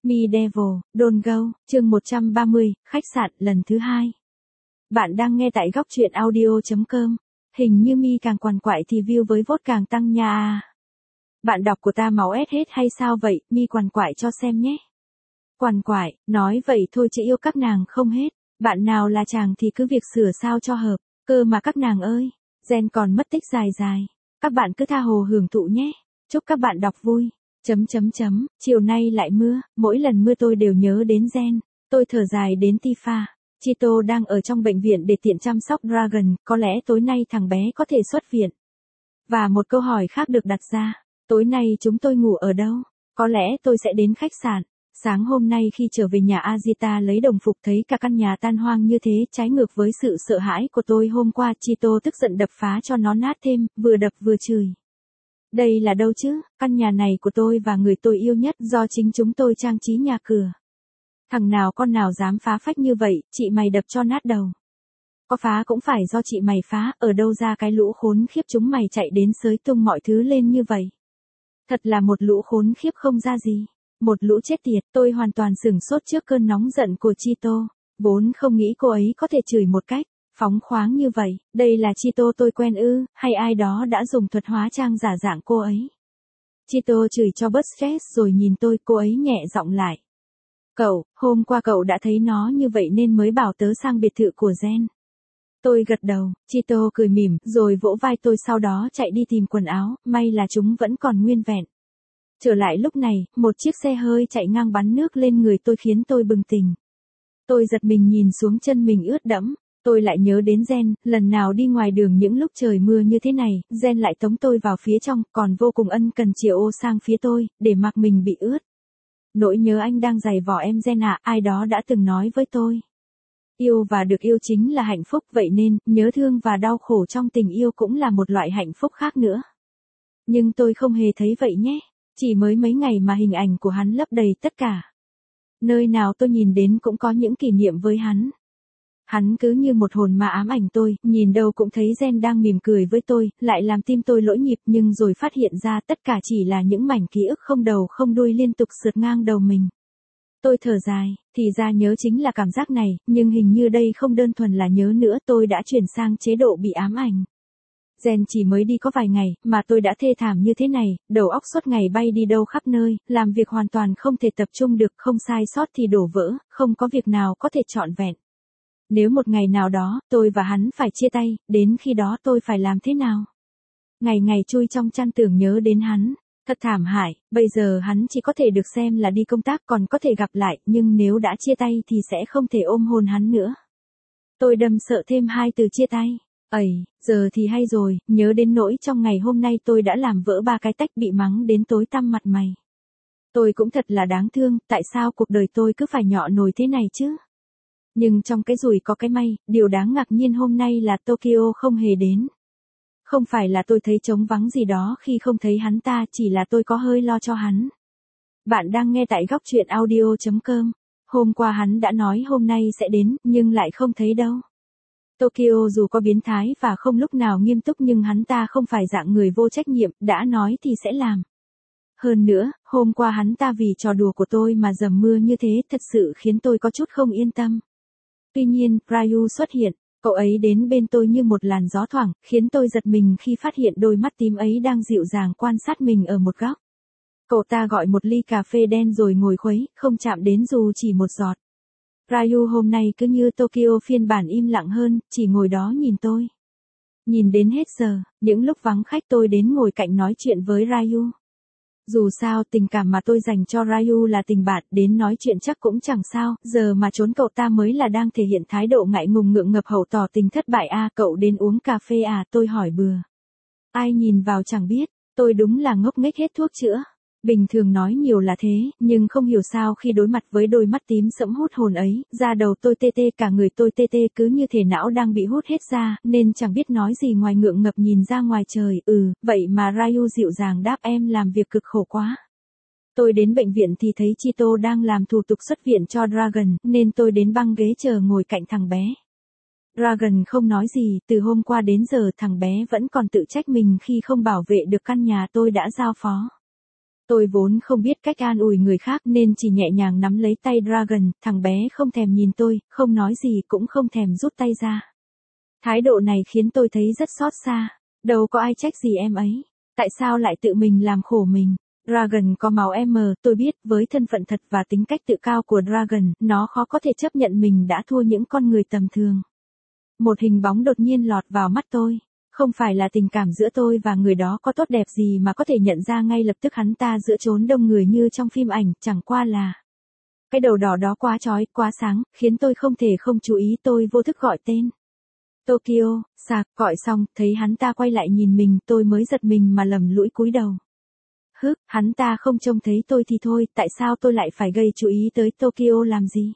Me Devil, Don't Go, chương 130, khách sạn lần thứ 2. Bạn đang nghe tại góc truyện audio.com. Hình như Mi càng quằn quại thì view với vote càng tăng nha à. Bạn đọc của ta máu ép hết hay sao vậy, Mi quằn quại cho xem nhé. Quằn quại, nói vậy thôi chứ yêu các nàng không hết. Bạn nào là chàng thì cứ việc sửa sao cho hợp, cơ mà các nàng ơi. Gen còn mất tích dài dài. Các bạn cứ tha hồ hưởng thụ nhé. Chúc các bạn đọc vui. Chiều nay lại mưa, mỗi lần mưa tôi đều nhớ đến Gen. Tôi thở dài đến Tifa. Chito đang ở trong bệnh viện để tiện chăm sóc Dragon, có lẽ tối nay thằng bé có thể xuất viện. Và một câu hỏi khác được đặt ra, tối nay chúng tôi ngủ ở đâu? Có lẽ tôi sẽ đến khách sạn. Sáng hôm nay khi trở về nhà Azita lấy đồng phục thấy cả căn nhà tan hoang như thế, trái ngược với sự sợ hãi của tôi hôm qua, Chito tức giận đập phá cho nó nát thêm, vừa đập vừa chửi. Đây là đâu chứ, căn nhà này của tôi và người tôi yêu nhất, do chính chúng tôi trang trí nhà cửa. Thằng nào con nào dám phá phách như vậy, chị mày đập cho nát đầu. Có phá cũng phải do chị mày phá, ở đâu ra cái lũ khốn khiếp chúng mày chạy đến xới tung mọi thứ lên như vậy. Thật là một lũ khốn khiếp không ra gì. Một lũ chết tiệt, tôi hoàn toàn sửng sốt trước cơn nóng giận của Chito. Vốn không nghĩ cô ấy có thể chửi một cách phóng khoáng như vậy. Đây là Chito tôi quen ư, hay ai đó đã dùng thuật hóa trang giả dạng cô ấy. Chito chửi cho bớt stress rồi nhìn tôi, cô ấy nhẹ giọng lại. Cậu, hôm qua cậu đã thấy nó như vậy nên mới bảo tớ sang biệt thự của Gen. Tôi gật đầu, Chito cười mỉm, rồi vỗ vai tôi sau đó chạy đi tìm quần áo, may là chúng vẫn còn nguyên vẹn. Trở lại lúc này, một chiếc xe hơi chạy ngang bắn nước lên người tôi khiến tôi bừng tỉnh. Tôi giật mình nhìn xuống chân mình ướt đẫm, tôi lại nhớ đến Gen, lần nào đi ngoài đường những lúc trời mưa như thế này, Gen lại tống tôi vào phía trong, còn vô cùng ân cần chiều ô sang phía tôi, để mặc mình bị ướt. Nỗi nhớ anh đang giày vò em Gen à, ai đó đã từng nói với tôi. Yêu và được yêu chính là hạnh phúc, vậy nên, nhớ thương và đau khổ trong tình yêu cũng là một loại hạnh phúc khác nữa. Nhưng tôi không hề thấy vậy nhé. Chỉ mới mấy ngày mà hình ảnh của hắn lấp đầy tất cả. Nơi nào tôi nhìn đến cũng có những kỷ niệm với hắn. Hắn cứ như một hồn ma ám ảnh tôi, nhìn đâu cũng thấy Gen đang mỉm cười với tôi, lại làm tim tôi lỗi nhịp, nhưng rồi phát hiện ra tất cả chỉ là những mảnh ký ức không đầu không đuôi liên tục sượt ngang đầu mình. Tôi thở dài, thì ra nhớ chính là cảm giác này, nhưng hình như đây không đơn thuần là nhớ nữa, tôi đã chuyển sang chế độ bị ám ảnh. Gen chỉ mới đi có vài ngày, mà tôi đã thê thảm như thế này, đầu óc suốt ngày bay đi đâu khắp nơi, làm việc hoàn toàn không thể tập trung được, không sai sót thì đổ vỡ, không có việc nào có thể trọn vẹn. Nếu một ngày nào đó, tôi và hắn phải chia tay, đến khi đó tôi phải làm thế nào? Ngày ngày chui trong chăn tưởng nhớ đến hắn, thật thảm hại, bây giờ hắn chỉ có thể được xem là đi công tác, còn có thể gặp lại, nhưng nếu đã chia tay thì sẽ không thể ôm hôn hắn nữa. Tôi đâm sợ thêm hai từ chia tay. Ây, giờ thì hay rồi, nhớ đến nỗi trong ngày hôm nay tôi đã làm vỡ 3 cái tách, bị mắng đến tối tăm mặt mày. Tôi cũng thật là đáng thương, tại sao cuộc đời tôi cứ phải nhọ nồi thế này chứ? Nhưng trong cái rủi có cái may, điều đáng ngạc nhiên hôm nay là Tokyo không hề đến. Không phải là tôi thấy trống vắng gì đó khi không thấy hắn ta, chỉ là tôi có hơi lo cho hắn. Bạn đang nghe tại góc truyện audio.com. Hôm qua hắn đã nói hôm nay sẽ đến, nhưng lại không thấy đâu. Tokyo dù có biến thái và không lúc nào nghiêm túc nhưng hắn ta không phải dạng người vô trách nhiệm, đã nói thì sẽ làm. Hơn nữa, hôm qua hắn ta vì trò đùa của tôi mà dầm mưa như thế, thật sự khiến tôi có chút không yên tâm. Tuy nhiên, Ryu xuất hiện, cậu ấy đến bên tôi như một làn gió thoảng, khiến tôi giật mình khi phát hiện đôi mắt tím ấy đang dịu dàng quan sát mình ở một góc. Cậu ta gọi một ly cà phê đen rồi ngồi khuấy, không chạm đến dù chỉ một giọt. Ryu hôm nay cứ như Tokyo phiên bản im lặng hơn, chỉ ngồi đó nhìn tôi. Nhìn đến hết giờ, những lúc vắng khách tôi đến ngồi cạnh nói chuyện với Ryu. Dù sao tình cảm mà tôi dành cho Ryu là tình bạn, đến nói chuyện chắc cũng chẳng sao, giờ mà trốn cậu ta mới là đang thể hiện thái độ ngại ngùng ngượng ngập hậu tỏ tình thất bại à, cậu đến uống cà phê à, tôi hỏi bừa. Ai nhìn vào chẳng biết, tôi đúng là ngốc nghếch hết thuốc chữa. Bình thường nói nhiều là thế, nhưng không hiểu sao khi đối mặt với đôi mắt tím sẫm hút hồn ấy, da đầu tôi tê tê, cả người tôi tê tê, cứ như thể não đang bị hút hết ra, nên chẳng biết nói gì ngoài ngượng ngập nhìn ra ngoài trời. Vậy mà Ryu dịu dàng đáp em làm việc cực khổ quá. Tôi đến bệnh viện thì thấy Chito đang làm thủ tục xuất viện cho Dragon, nên tôi đến băng ghế chờ ngồi cạnh thằng bé. Dragon không nói gì, từ hôm qua đến giờ thằng bé vẫn còn tự trách mình khi không bảo vệ được căn nhà tôi đã giao phó. Tôi vốn không biết cách an ủi người khác nên chỉ nhẹ nhàng nắm lấy tay Dragon, thằng bé không thèm nhìn tôi, không nói gì cũng không thèm rút tay ra. Thái độ này khiến tôi thấy rất xót xa, đâu có ai trách gì em ấy, tại sao lại tự mình làm khổ mình. Dragon có máu M, tôi biết, với thân phận thật và tính cách tự cao của Dragon, nó khó có thể chấp nhận mình đã thua những con người tầm thường. Một hình bóng đột nhiên lọt vào mắt tôi. Không phải là tình cảm giữa tôi và người đó có tốt đẹp gì mà có thể nhận ra ngay lập tức hắn ta giữa chốn đông người như trong phim ảnh, chẳng qua là cái đầu đỏ đó quá chói, quá sáng, khiến tôi không thể không chú ý. Tôi vô thức gọi tên. Tokyo, sạc, gọi xong, thấy hắn ta quay lại nhìn mình, tôi mới giật mình mà lầm lũi cúi đầu. Hắn ta không trông thấy tôi thì thôi, tại sao tôi lại phải gây chú ý tới Tokyo làm gì?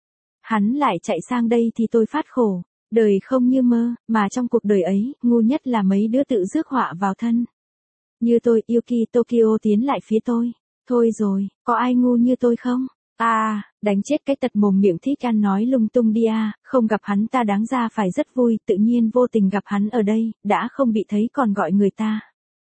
Hắn lại chạy sang đây thì tôi phát khổ. Đời không như mơ, mà trong cuộc đời ấy, ngu nhất là mấy đứa tự rước họa vào thân. Như tôi, Yuki Tokyo tiến lại phía tôi. Thôi rồi, có ai ngu như tôi không? Đánh chết cái tật mồm miệng thích ăn nói lung tung đi à, không gặp hắn ta đáng ra phải rất vui, tự nhiên vô tình gặp hắn ở đây, đã không bị thấy còn gọi người ta.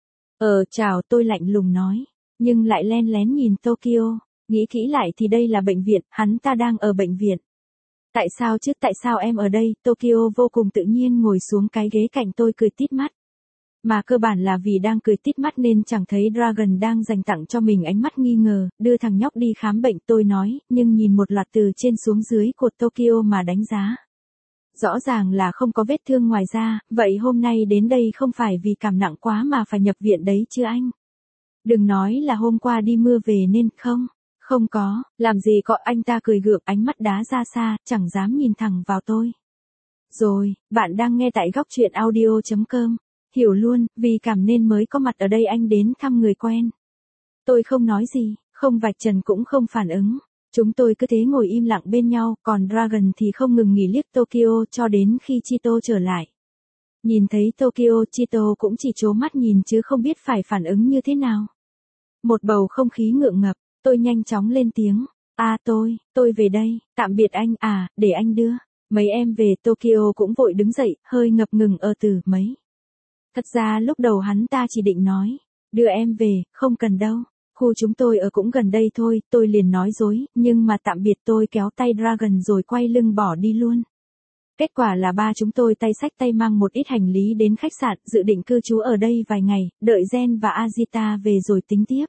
Chào, tôi lạnh lùng nói, nhưng lại len lén nhìn Tokyo, nghĩ kỹ lại thì đây là bệnh viện, hắn ta đang ở bệnh viện. Tại sao chứ, tại sao em ở đây? Tokyo vô cùng tự nhiên ngồi xuống cái ghế cạnh tôi cười tít mắt. Mà cơ bản là vì đang cười tít mắt nên chẳng thấy Dragon đang dành tặng cho mình ánh mắt nghi ngờ, đưa thằng nhóc đi khám bệnh tôi nói, nhưng nhìn một loạt từ trên xuống dưới của Tokyo mà đánh giá. Rõ ràng là không có vết thương ngoài da, vậy hôm nay đến đây không phải vì cảm nặng quá mà phải nhập viện đấy chứ anh? Đừng nói là hôm qua đi mưa về nên không. Không có, làm gì có, anh ta cười gượng, ánh mắt đá ra xa, chẳng dám nhìn thẳng vào tôi. Rồi, bạn đang nghe tại góc truyện audio.com. Hiểu luôn, vì cảm nên mới có mặt ở đây anh đến thăm người quen. Tôi không nói gì, không vạch trần cũng không phản ứng. Chúng tôi cứ thế ngồi im lặng bên nhau, còn Dragon thì không ngừng nghỉ liếc Tokyo cho đến khi Chito trở lại. Nhìn thấy Tokyo, Chito cũng chỉ trố mắt nhìn chứ không biết phải phản ứng như thế nào. Một bầu không khí ngượng ngập. Tôi nhanh chóng lên tiếng. Tôi về đây, tạm biệt anh, để anh đưa. Mấy em về. Tokyo cũng vội đứng dậy, hơi ngập ngừng từ mấy. Thật ra lúc đầu hắn ta chỉ định nói, đưa em về, không cần đâu. Khu chúng tôi ở cũng gần đây thôi, tôi liền nói dối, nhưng mà tạm biệt tôi kéo tay Dragon rồi quay lưng bỏ đi luôn. Kết quả là ba chúng tôi tay xách tay mang một ít hành lý đến khách sạn, dự định cư trú ở đây vài ngày, đợi Gen và Azita về rồi tính tiếp.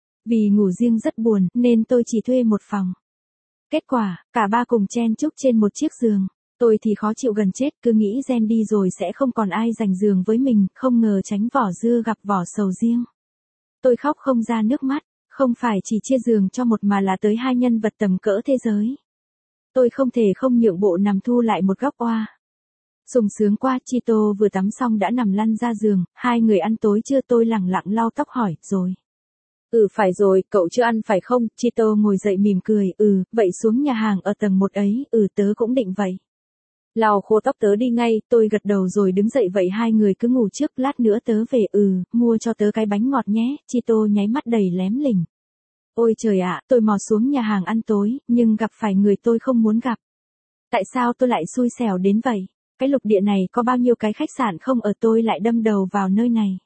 Vì ngủ riêng rất buồn, nên tôi chỉ thuê một phòng. Kết quả, cả ba cùng chen chúc trên một chiếc giường. Tôi thì khó chịu gần chết, cứ nghĩ Gen đi rồi sẽ không còn ai giành giường với mình, không ngờ tránh vỏ dưa gặp vỏ sầu riêng. Tôi khóc không ra nước mắt, không phải chỉ chia giường cho một mà là tới hai nhân vật tầm cỡ thế giới. Tôi không thể không nhượng bộ nằm thu lại một góc oa. Sung sướng qua, Chito vừa tắm xong đã nằm lăn ra giường, hai người ăn tối chưa? Tôi lẳng lặng lau tóc hỏi, rồi. Phải rồi, cậu chưa ăn phải không? Chito ngồi dậy mỉm cười, vậy xuống nhà hàng ở tầng 1 ấy, tớ cũng định vậy. Lau khô tóc tớ đi ngay, tôi gật đầu rồi đứng dậy, vậy hai người cứ ngủ trước, lát nữa tớ về, mua cho tớ cái bánh ngọt nhé. Chito nháy mắt đầy lém lỉnh. Ôi trời ạ, tôi mò xuống nhà hàng ăn tối, nhưng gặp phải người tôi không muốn gặp. Tại sao tôi lại xui xẻo đến vậy? Cái lục địa này có bao nhiêu cái khách sạn không ở, tôi lại đâm đầu vào nơi này.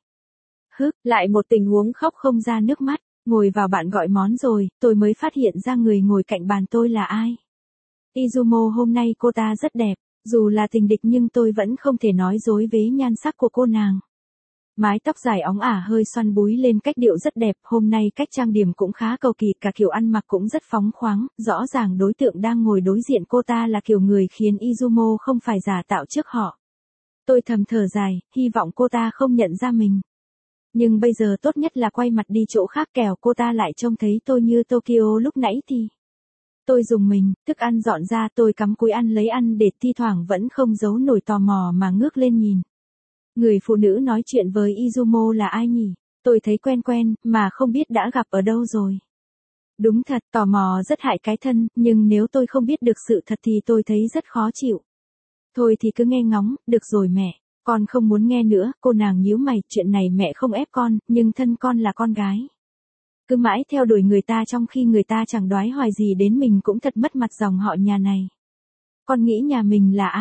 Lại một tình huống khóc không ra nước mắt, ngồi vào bạn gọi món rồi, tôi mới phát hiện ra người ngồi cạnh bàn tôi là ai. Izumo, hôm nay cô ta rất đẹp, dù là tình địch nhưng tôi vẫn không thể nói dối với nhan sắc của cô nàng. Mái tóc dài óng ả hơi xoăn búi lên cách điệu rất đẹp, hôm nay cách trang điểm cũng khá cầu kỳ, cả kiểu ăn mặc cũng rất phóng khoáng, rõ ràng đối tượng đang ngồi đối diện cô ta là kiểu người khiến Izumo không phải giả tạo trước họ. Tôi thầm thở dài, hy vọng cô ta không nhận ra mình. Nhưng bây giờ tốt nhất là quay mặt đi chỗ khác, kẻo cô ta lại trông thấy tôi như Tokyo lúc nãy thì. Tôi dùng mình, thức ăn dọn ra, tôi cắm cúi ăn lấy ăn để thi thoảng vẫn không giấu nổi tò mò mà ngước lên nhìn. Người phụ nữ nói chuyện với Izumo là ai nhỉ? Tôi thấy quen quen, mà không biết đã gặp ở đâu rồi. Đúng thật, tò mò rất hại cái thân, nhưng nếu tôi không biết được sự thật thì tôi thấy rất khó chịu. Thôi thì cứ nghe ngóng, được rồi mẹ. Con không muốn nghe nữa, cô nàng nhíu mày, chuyện này mẹ không ép con, nhưng thân con là con gái. Cứ mãi theo đuổi người ta trong khi người ta chẳng đoái hoài gì đến mình cũng thật mất mặt dòng họ nhà này. Con nghĩ nhà mình là ai?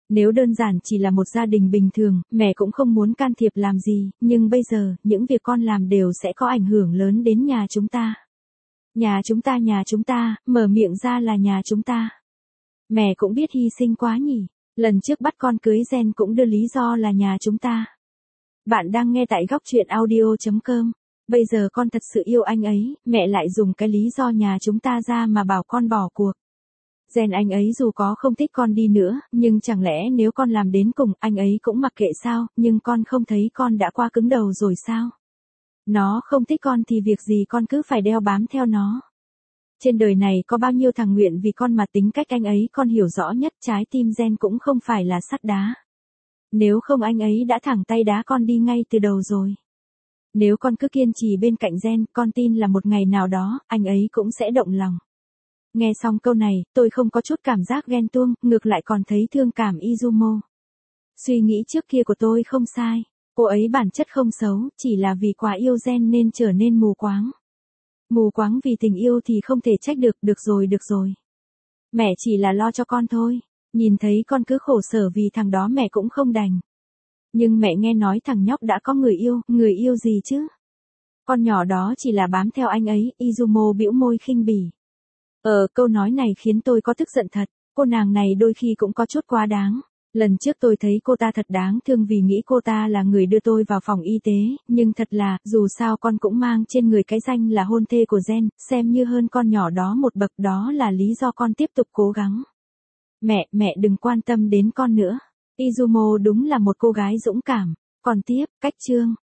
Nếu đơn giản chỉ là một gia đình bình thường, mẹ cũng không muốn can thiệp làm gì, nhưng bây giờ, những việc con làm đều sẽ có ảnh hưởng lớn đến nhà chúng ta. Nhà chúng ta, mở miệng ra là nhà chúng ta. Mẹ cũng biết hy sinh quá nhỉ. Lần trước bắt con cưới Gen cũng đưa lý do là nhà chúng ta. Bạn đang nghe tại góc truyện audio.com. Bây giờ con thật sự yêu anh ấy, mẹ lại dùng cái lý do nhà chúng ta ra mà bảo con bỏ cuộc. Gen anh ấy dù có không thích con đi nữa, nhưng chẳng lẽ nếu con làm đến cùng, anh ấy cũng mặc kệ sao, nhưng con không thấy con đã qua cứng đầu rồi sao? Nó không thích con thì việc gì con cứ phải đeo bám theo nó. Trên đời này có bao nhiêu thằng nguyện vì con mà tính cách anh ấy con hiểu rõ nhất, trái tim Gen cũng không phải là sắt đá. Nếu không anh ấy đã thẳng tay đá con đi ngay từ đầu rồi. Nếu con cứ kiên trì bên cạnh Gen, con tin là một ngày nào đó, anh ấy cũng sẽ động lòng. Nghe xong câu này, tôi không có chút cảm giác ghen tuông, ngược lại còn thấy thương cảm Izumo. Suy nghĩ trước kia của tôi không sai. Cô ấy bản chất không xấu, chỉ là vì quá yêu Gen nên trở nên mù quáng. Mù quáng vì tình yêu thì không thể trách được rồi. Mẹ chỉ là lo cho con thôi. Nhìn thấy con cứ khổ sở vì thằng đó mẹ cũng không đành. Nhưng mẹ nghe nói thằng nhóc đã có người yêu gì chứ? Con nhỏ đó chỉ là bám theo anh ấy, Izumo bĩu môi khinh bỉ. Câu nói này khiến tôi có tức giận thật, cô nàng này đôi khi cũng có chút quá đáng. Lần trước tôi thấy cô ta thật đáng thương vì nghĩ cô ta là người đưa tôi vào phòng y tế, nhưng thật là, dù sao con cũng mang trên người cái danh là hôn thê của Gen, xem như hơn con nhỏ đó một bậc, đó là lý do con tiếp tục cố gắng. Mẹ đừng quan tâm đến con nữa. Izumo đúng là một cô gái dũng cảm. Còn tiếp, cách chương.